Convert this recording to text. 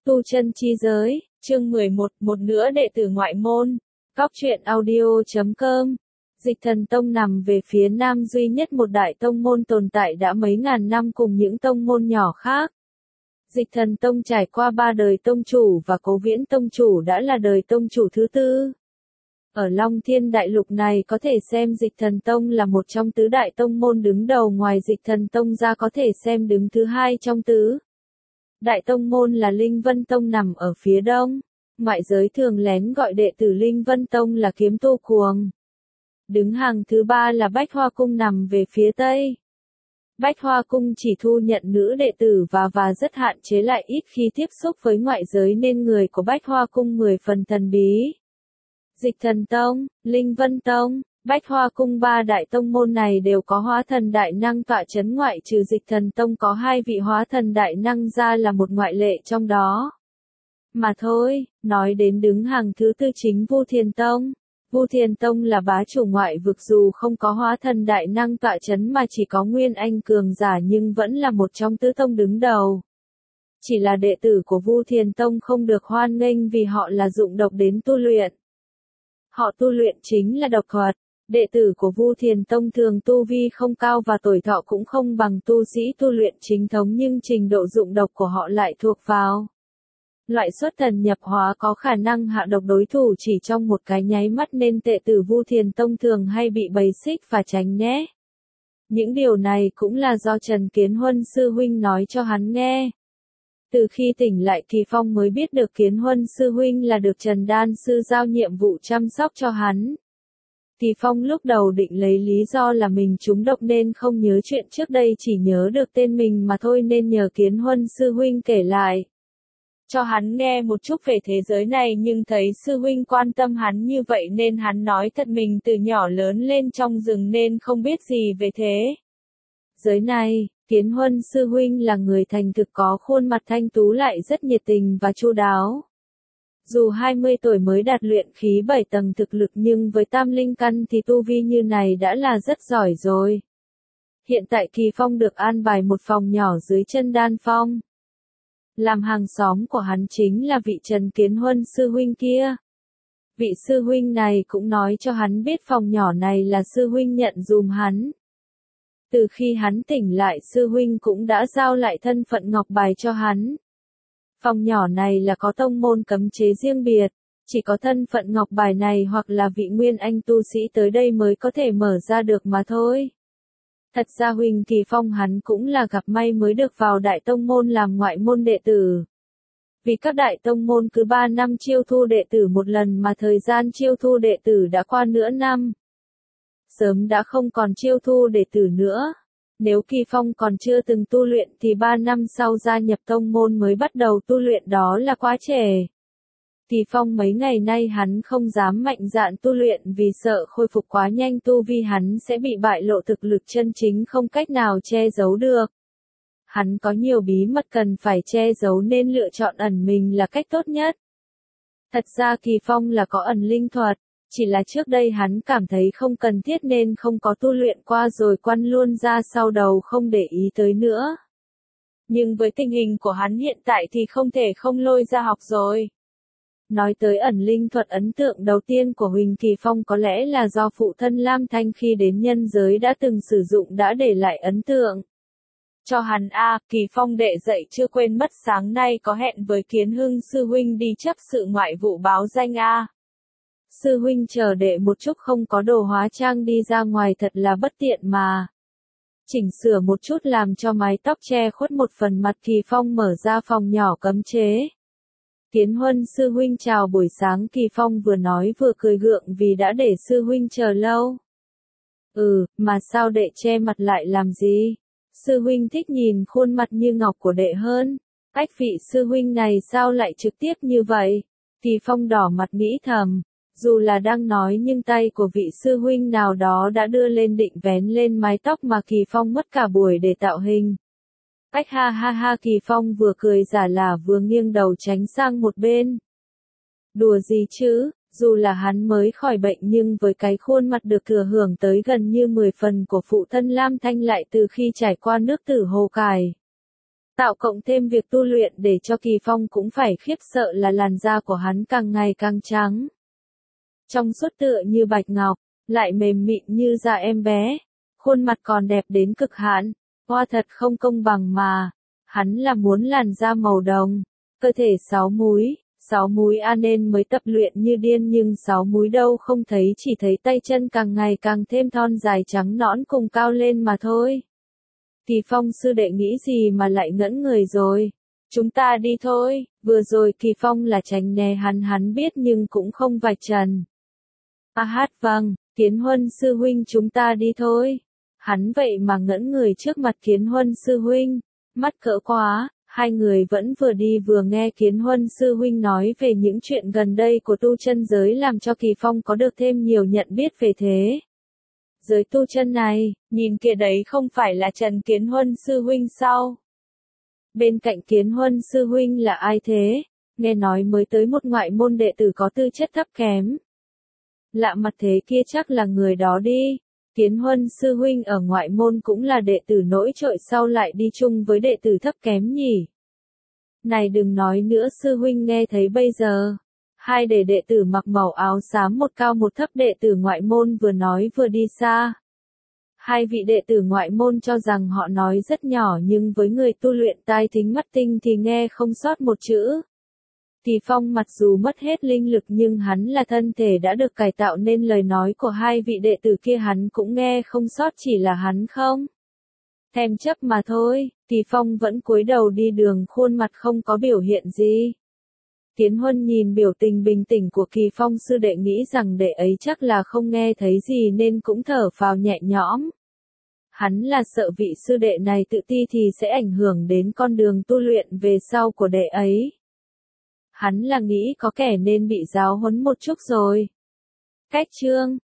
Tu chân chi giới, chương 11, một nữa đệ tử ngoại môn. Góc truyện audio.com. Dịch Thần Tông nằm về phía nam duy nhất một đại tông môn tồn tại đã mấy ngàn năm cùng những tông môn nhỏ khác. Dịch Thần Tông trải qua 3 đời tông chủ và Cố Viễn tông chủ đã là đời tông chủ thứ tư. Ở Long Thiên Đại Lục này có thể xem Dịch Thần Tông là một trong tứ đại tông môn đứng đầu, ngoài Dịch Thần Tông ra có thể xem đứng thứ hai trong tứ đại tông môn là Linh Vân Tông nằm ở phía đông. Ngoại giới thường lén gọi đệ tử Linh Vân Tông là kiếm tu cuồng. Đứng hàng thứ ba là Bách Hoa Cung nằm về phía tây. Bách Hoa Cung chỉ thu nhận nữ đệ tử và rất hạn chế, lại ít khi tiếp xúc với ngoại giới nên người của Bách Hoa Cung 10 phần thần bí. Dịch Thần Tông, Linh Vân Tông, Bách Hoa Cung, 3 đại tông môn này đều có hóa thần đại năng tọa chấn, ngoại trừ Dịch Thần Tông có 2 vị hóa thần đại năng ra là một ngoại lệ trong đó. Mà thôi, nói đến đứng hàng thứ tư chính Vu Thiền Tông. Vu Thiền Tông là bá chủ ngoại vực, dù không có hóa thần đại năng tọa chấn mà chỉ có nguyên anh cường giả nhưng vẫn là một trong tứ tông đứng đầu. Chỉ là đệ tử của Vu Thiền Tông không được hoan nghênh vì họ là dụng độc đến tu luyện. Họ tu luyện chính là độc thuật. Đệ tử của Vu Thiền Tông thường tu vi không cao và tuổi thọ cũng không bằng tu sĩ tu luyện chính thống, nhưng trình độ dụng độc của họ lại thuộc vào loại xuất thần nhập hóa, có khả năng hạ độc đối thủ chỉ trong một cái nháy mắt, nên đệ tử Vu Thiền Tông thường hay bị bầy xích và tránh né. Những điều này cũng là do Trần Kiến Huân sư huynh nói cho hắn nghe. Từ khi tỉnh lại Kỳ Phong mới biết được Kiến Huân sư huynh là được Trần Đan sư giao nhiệm vụ chăm sóc cho hắn. Kỳ Phong lúc đầu định lấy lý do là mình trúng độc nên không nhớ chuyện trước đây, chỉ nhớ được tên mình mà thôi, nên nhờ Kiến Huân sư huynh kể lại cho hắn nghe một chút về thế giới này, nhưng thấy sư huynh quan tâm hắn như vậy nên hắn nói thật mình từ nhỏ lớn lên trong rừng nên không biết gì về thế giới này. Kiến Huân sư huynh là người thành thực, có khuôn mặt thanh tú, lại rất nhiệt tình và chu đáo. Dù 20 tuổi mới đạt luyện khí 7 tầng thực lực, nhưng với tam linh căn thì tu vi như này đã là rất giỏi rồi. Hiện tại Kỳ Phong được an bài một phòng nhỏ dưới chân Đan Phong. Làm hàng xóm của hắn chính là vị Trần Kiến Huân sư huynh kia. Vị sư huynh này cũng nói cho hắn biết phòng nhỏ này là sư huynh nhận dùm hắn. Từ khi hắn tỉnh lại, sư huynh cũng đã giao lại thân phận ngọc bài cho hắn. Phòng nhỏ này là có tông môn cấm chế riêng biệt, chỉ có thân phận ngọc bài này hoặc là vị nguyên anh tu sĩ tới đây mới có thể mở ra được mà thôi. Thật ra Huỳnh Kỳ Phong hắn cũng là gặp may mới được vào đại tông môn làm ngoại môn đệ tử. Vì các đại tông môn cứ 3 năm chiêu thu đệ tử một lần, mà thời gian chiêu thu đệ tử đã qua nửa năm. Sớm đã không còn chiêu thu đệ tử nữa. Nếu Kỳ Phong còn chưa từng tu luyện thì 3 năm sau gia nhập tông môn mới bắt đầu tu luyện, đó là quá trễ. Kỳ Phong mấy ngày nay hắn không dám mạnh dạn tu luyện vì sợ khôi phục quá nhanh tu vi hắn sẽ bị bại lộ thực lực chân chính, không cách nào che giấu được. Hắn có nhiều bí mật cần phải che giấu nên lựa chọn ẩn mình là cách tốt nhất. Thật ra Kỳ Phong là có ẩn linh thuật, chỉ là trước đây hắn cảm thấy không cần thiết nên không có tu luyện qua rồi quăng luôn ra sau đầu, không để ý tới nữa. Nhưng với tình hình của hắn hiện tại thì không thể không lôi ra học rồi. Nói tới ẩn linh thuật, ấn tượng đầu tiên của Huỳnh Kỳ Phong có lẽ là do phụ thân Lam Thanh khi đến nhân giới đã từng sử dụng đã để lại ấn tượng cho hắn. Kỳ Phong đệ dậy chưa quên mất, sáng nay có hẹn với Kiến Hưng sư huynh đi chấp sự ngoại vụ báo danh. Sư huynh chờ đệ một chút, không có đồ hóa trang đi ra ngoài thật là bất tiện mà. Chỉnh sửa một chút làm cho mái tóc che khuất một phần mặt, Kỳ Phong mở ra phòng nhỏ cấm chế. Kiến Huân sư huynh chào buổi sáng, Kỳ Phong vừa nói vừa cười gượng vì đã để sư huynh chờ lâu. Mà sao đệ che mặt lại làm gì? Sư huynh thích nhìn khuôn mặt như ngọc của đệ hơn. Ách, vị sư huynh này sao lại trực tiếp như vậy? Kỳ Phong đỏ mặt nghĩ thầm. Dù là đang nói nhưng tay của vị sư huynh nào đó đã đưa lên định vén lên mái tóc mà Kỳ Phong mất cả buổi để tạo hình. Ách, ha ha ha, Kỳ Phong vừa cười giả lả vừa nghiêng đầu tránh sang một bên. Đùa gì chứ, dù là hắn mới khỏi bệnh nhưng với cái khuôn mặt được thừa hưởng tới gần như 10 phần của phụ thân Lam Thanh, lại từ khi trải qua nước Tử Hồ Cải Tạo cộng thêm việc tu luyện để cho Kỳ Phong cũng phải khiếp sợ là làn da của hắn càng ngày càng trắng. Trong suốt tựa như bạch ngọc, lại mềm mịn như da em bé. Khuôn mặt còn đẹp đến cực hạn. Hoa thật không công bằng mà. Hắn là muốn làn da màu đồng. Cơ thể 6 múi nên mới tập luyện như điên nhưng 6 múi đâu không thấy, chỉ thấy tay chân càng ngày càng thêm thon dài trắng nõn cùng cao lên mà thôi. Kỳ Phong sư đệ nghĩ gì mà lại ngẩn người rồi. Chúng ta đi thôi, vừa rồi Kỳ Phong là tránh né hắn biết nhưng cũng không vạch trần. Vâng, Kiến Huân sư huynh chúng ta đi thôi. Hắn vậy mà ngẩn người trước mặt Kiến Huân sư huynh, mắt cỡ quá. Hai người vẫn vừa đi vừa nghe Kiến Huân sư huynh nói về những chuyện gần đây của tu chân giới làm cho Kỳ Phong có được thêm nhiều nhận biết về thế giới tu chân này. Nhìn kìa đấy không phải là Trần Kiến Huân sư huynh sao? Bên cạnh Kiến Huân sư huynh là ai thế? Nghe nói mới tới một ngoại môn đệ tử có tư chất thấp kém. Lạ mặt thế kia chắc là người đó đi. Kiến Huân sư huynh ở ngoại môn cũng là đệ tử nổi trội sao lại đi chung với đệ tử thấp kém nhỉ? Này đừng nói nữa sư huynh nghe thấy bây giờ. Hai đệ tử mặc màu áo xám một cao một thấp đệ tử ngoại môn vừa nói vừa đi xa. Hai vị đệ tử ngoại môn cho rằng họ nói rất nhỏ nhưng với người tu luyện tai thính mắt tinh thì nghe không sót một chữ. Kỳ Phong mặc dù mất hết linh lực nhưng hắn là thân thể đã được cải tạo nên lời nói của hai vị đệ tử kia hắn cũng nghe không sót, chỉ là hắn không thèm chấp mà thôi. Kỳ Phong vẫn cúi đầu đi đường, khuôn mặt không có biểu hiện gì. Kiến Huân nhìn biểu tình bình tĩnh của Kỳ Phong sư đệ nghĩ rằng đệ ấy chắc là không nghe thấy gì nên cũng thở phào nhẹ nhõm. Hắn là sợ vị sư đệ này tự ti thì sẽ ảnh hưởng đến con đường tu luyện về sau của đệ ấy. Hắn là nghĩ có kẻ nên bị giáo huấn một chút rồi. Cách chương